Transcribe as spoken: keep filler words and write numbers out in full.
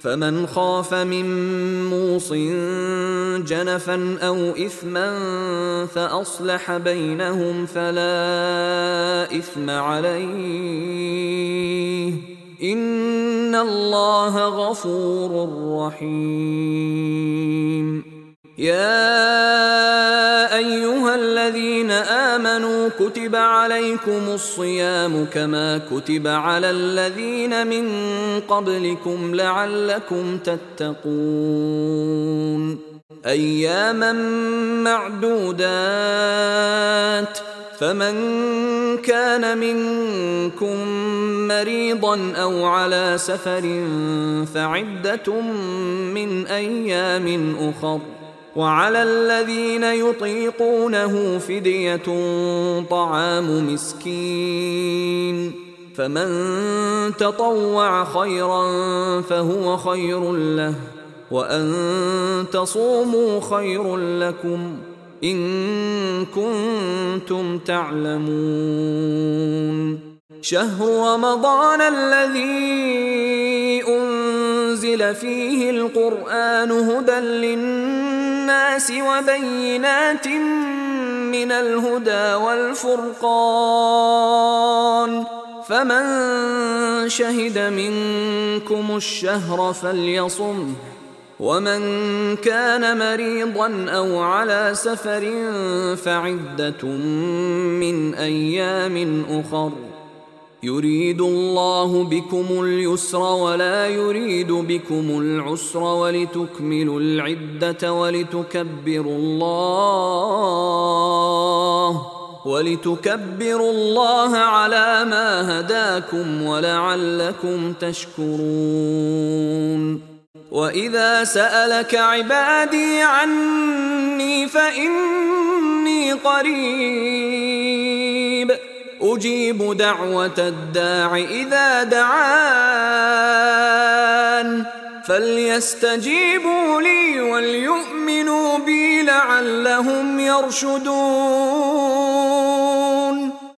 فمن خاف من موص جنفا أو إثما فأصلح بينهم فلا إثم عليه إن الله غفور رحيم. يا أيها الذين آمنوا كتب عليكم الصيام كما كتب على الذين من قبلكم لعلكم تتقون أياما معدودات فمن كان منكم مريضا أو على سفر فعدة من أيام أخر وعلى الذين يطيقونه فدية طعام مسكين فمن تطوع خيرا فهو خير له وأن تصوموا خير لكم إن كنتم تعلمون. شهر رمضان الذي أنزل فيه القرآن هدى للناس وبينات من الهدى والفرقان فمن شهد منكم الشهر فليصمه ومن كان مريضا أو على سفر فعدة من أيام أخر يريد الله بكم اليسر ولا يريد بكم العسر ولتكملوا العدة ولتكبروا الله ولتكبروا الله على ما هداكم ولعلكم تشكرون. وإذا سألك عبادي عني فإني قريب أجيب دعوة الداع إذا دعان فليستجيبوا لي وليؤمنوا بي لعلهم يرشدون.